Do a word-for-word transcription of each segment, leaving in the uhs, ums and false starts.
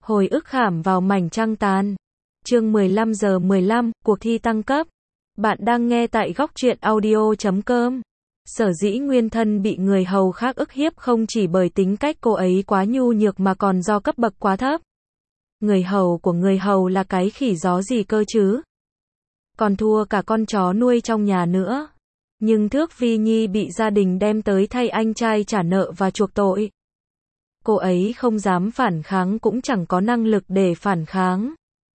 Hồi ức khảm vào mảnh trăng tàn. Chương mười lăm giờ mười lăm, cuộc thi tăng cấp. Bạn đang nghe tại góc truyện audio chấm com. Sở dĩ Nguyên Thân bị người hầu khác ức hiếp không chỉ bởi tính cách cô ấy quá nhu nhược mà còn do cấp bậc quá thấp. Người hầu của người hầu là cái khỉ gió gì cơ chứ? Còn thua cả con chó nuôi trong nhà nữa. Nhưng Thước Vi Nhi bị gia đình đem tới thay anh trai trả nợ và chuộc tội. Cô ấy không dám phản kháng cũng chẳng có năng lực để phản kháng.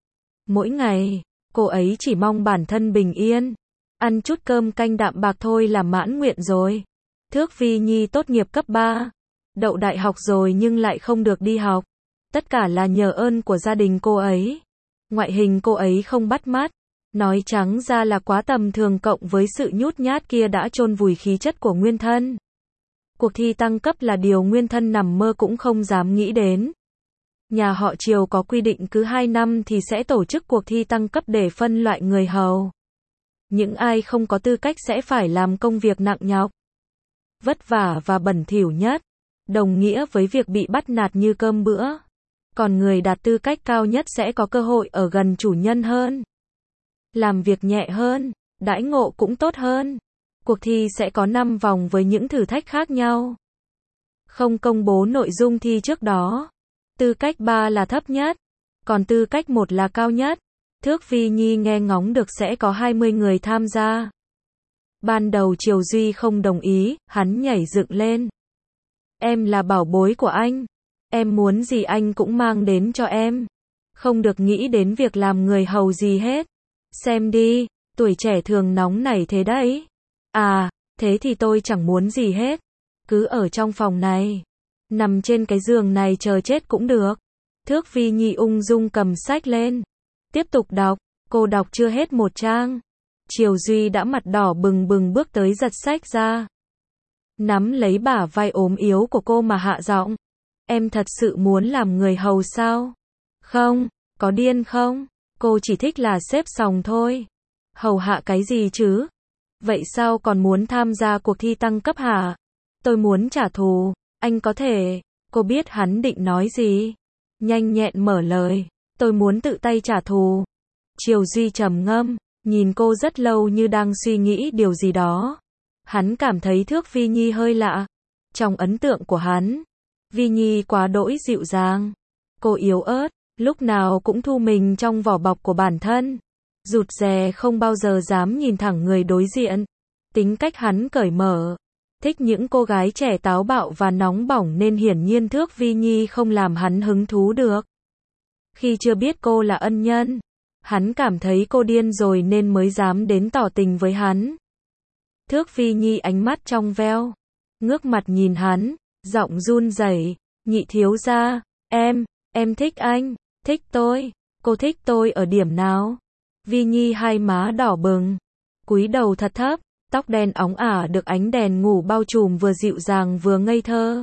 Mỗi ngày, cô ấy chỉ mong bản thân bình yên. Ăn chút cơm canh đạm bạc thôi là mãn nguyện rồi. Thước Vi Nhi tốt nghiệp cấp ba. Đậu đại học rồi nhưng lại không được đi học. Tất cả là nhờ ơn của gia đình cô ấy. Ngoại hình cô ấy không bắt mắt. Nói trắng ra là quá tầm thường cộng với sự nhút nhát kia đã chôn vùi khí chất của Nguyên Thân. Cuộc thi tăng cấp là điều Nguyên Thân nằm mơ cũng không dám nghĩ đến. Nhà họ Triều có quy định cứ hai năm thì sẽ tổ chức cuộc thi tăng cấp để phân loại người hầu. Những ai không có tư cách sẽ phải làm công việc nặng nhọc, vất vả và bẩn thỉu nhất, đồng nghĩa với việc bị bắt nạt như cơm bữa. Còn người đạt tư cách cao nhất sẽ có cơ hội ở gần chủ nhân hơn, làm việc nhẹ hơn, đãi ngộ cũng tốt hơn. Cuộc thi sẽ có năm vòng với những thử thách khác nhau. Không công bố nội dung thi trước đó. Tư cách ba là thấp nhất, còn tư cách một là cao nhất. Thước Vi Nhi nghe ngóng được sẽ có hai mươi người tham gia. Ban đầu Triều Duy không đồng ý, hắn nhảy dựng lên. Em là bảo bối của anh. Em muốn gì anh cũng mang đến cho em. Không được nghĩ đến việc làm người hầu gì hết. Xem đi, tuổi trẻ thường nóng nảy thế đấy. À, thế thì tôi chẳng muốn gì hết. Cứ ở trong phòng này, nằm trên cái giường này chờ chết cũng được. Thước Vi Nhi ung dung cầm sách lên. Tiếp tục đọc, cô đọc chưa hết một trang. Triều Duy đã mặt đỏ bừng bừng bước tới giật sách ra. Nắm lấy bả vai ốm yếu của cô mà hạ giọng. Em thật sự muốn làm người hầu sao? Không, có điên không? Cô chỉ thích là xếp sòng thôi. Hầu hạ cái gì chứ? Vậy sao còn muốn tham gia cuộc thi tăng cấp hả? Tôi muốn trả thù, anh có thể. Cô biết hắn định nói gì? Nhanh nhẹn mở lời. Tôi muốn tự tay trả thù. Triều Duy trầm ngâm, nhìn cô rất lâu như đang suy nghĩ điều gì đó. Hắn cảm thấy Thước Vi Nhi hơi lạ. Trong ấn tượng của hắn, Vi Nhi quá đỗi dịu dàng. Cô yếu ớt, lúc nào cũng thu mình trong vỏ bọc của bản thân. Rụt rè không bao giờ dám nhìn thẳng người đối diện. Tính cách hắn cởi mở, thích những cô gái trẻ táo bạo và nóng bỏng nên hiển nhiên Thước Vi Nhi không làm hắn hứng thú được. Khi chưa biết cô là ân nhân, hắn cảm thấy cô điên rồi nên mới dám đến tỏ tình với hắn. Thước Vi Nhi ánh mắt trong veo, ngước mặt nhìn hắn, giọng run rẩy, nhị thiếu gia, em, em thích anh, thích tôi, cô thích tôi ở điểm nào? Vi Nhi hai má đỏ bừng, cúi đầu thật thấp, tóc đen óng ả được ánh đèn ngủ bao trùm vừa dịu dàng vừa ngây thơ.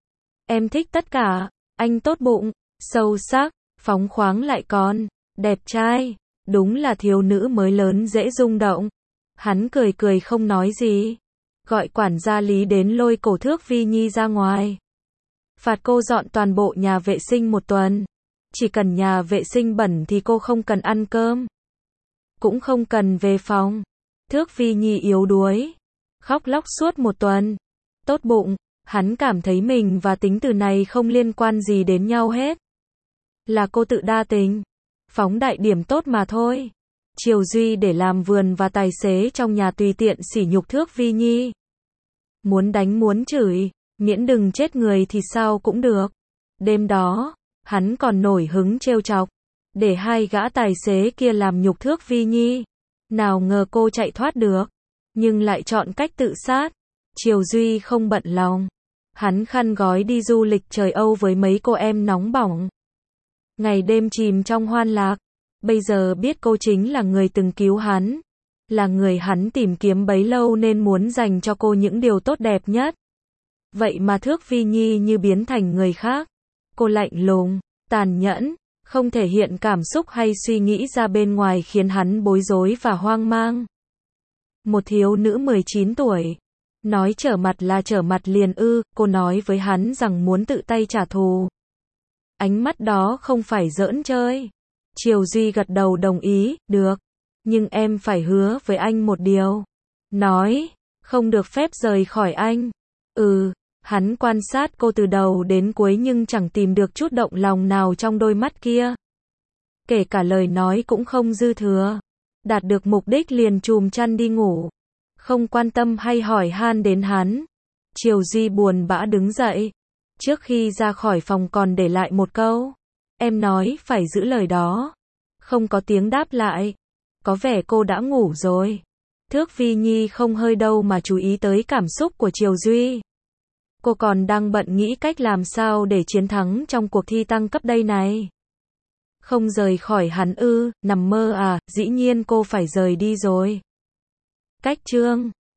Em thích tất cả, anh tốt bụng, sâu sắc, phóng khoáng lại còn đẹp trai, đúng là thiếu nữ mới lớn dễ rung động. Hắn cười cười không nói gì, gọi quản gia Lý đến lôi cổ Thước Vi Nhi ra ngoài. Phạt cô dọn toàn bộ nhà vệ sinh một tuần. Chỉ cần nhà vệ sinh bẩn thì cô không cần ăn cơm, cũng không cần về phòng. Thước Vi Nhi yếu đuối, khóc lóc suốt một tuần. Tốt bụng, hắn cảm thấy mình và tính từ này không liên quan gì đến nhau hết. Là cô tự đa tình, phóng đại điểm tốt mà thôi. Triều Duy để làm vườn và tài xế trong nhà tùy tiện sỉ nhục Thước Vi Nhi. Muốn đánh muốn chửi, miễn đừng chết người thì sao cũng được. Đêm đó, hắn còn nổi hứng trêu chọc, để hai gã tài xế kia làm nhục Thước Vi Nhi. Nào ngờ cô chạy thoát được, nhưng lại chọn cách tự sát. Triều Duy không bận lòng. Hắn khăn gói đi du lịch trời Âu với mấy cô em nóng bỏng. Ngày đêm chìm trong hoan lạc. Bây giờ biết cô chính là người từng cứu hắn, là người hắn tìm kiếm bấy lâu nên muốn dành cho cô những điều tốt đẹp nhất. Vậy mà Thước Vi Nhi như biến thành người khác. Cô lạnh lùng, tàn nhẫn, không thể hiện cảm xúc hay suy nghĩ ra bên ngoài khiến hắn bối rối và hoang mang. Một thiếu nữ mười chín tuổi, nói trở mặt là trở mặt liền ư? Cô nói với hắn rằng muốn tự tay trả thù. Ánh mắt đó không phải giỡn chơi. Triều Duy gật đầu đồng ý, được. Nhưng em phải hứa với anh một điều. Nói, không được phép rời khỏi anh. Ừ, hắn quan sát cô từ đầu đến cuối nhưng chẳng tìm được chút động lòng nào trong đôi mắt kia. Kể cả lời nói cũng không dư thừa. Đạt được mục đích liền chùm chăn đi ngủ. Không quan tâm hay hỏi han đến hắn. Triều Duy buồn bã đứng dậy. Trước khi ra khỏi phòng còn để lại một câu. Em nói phải giữ lời đó. Không có tiếng đáp lại. Có vẻ cô đã ngủ rồi. Thước Vi Nhi không hơi đâu mà chú ý tới cảm xúc của Triều Duy. Cô còn đang bận nghĩ cách làm sao để chiến thắng trong cuộc thi tăng cấp đây này. Không rời khỏi hắn ư, nằm mơ à, dĩ nhiên cô phải rời đi rồi. Cách chương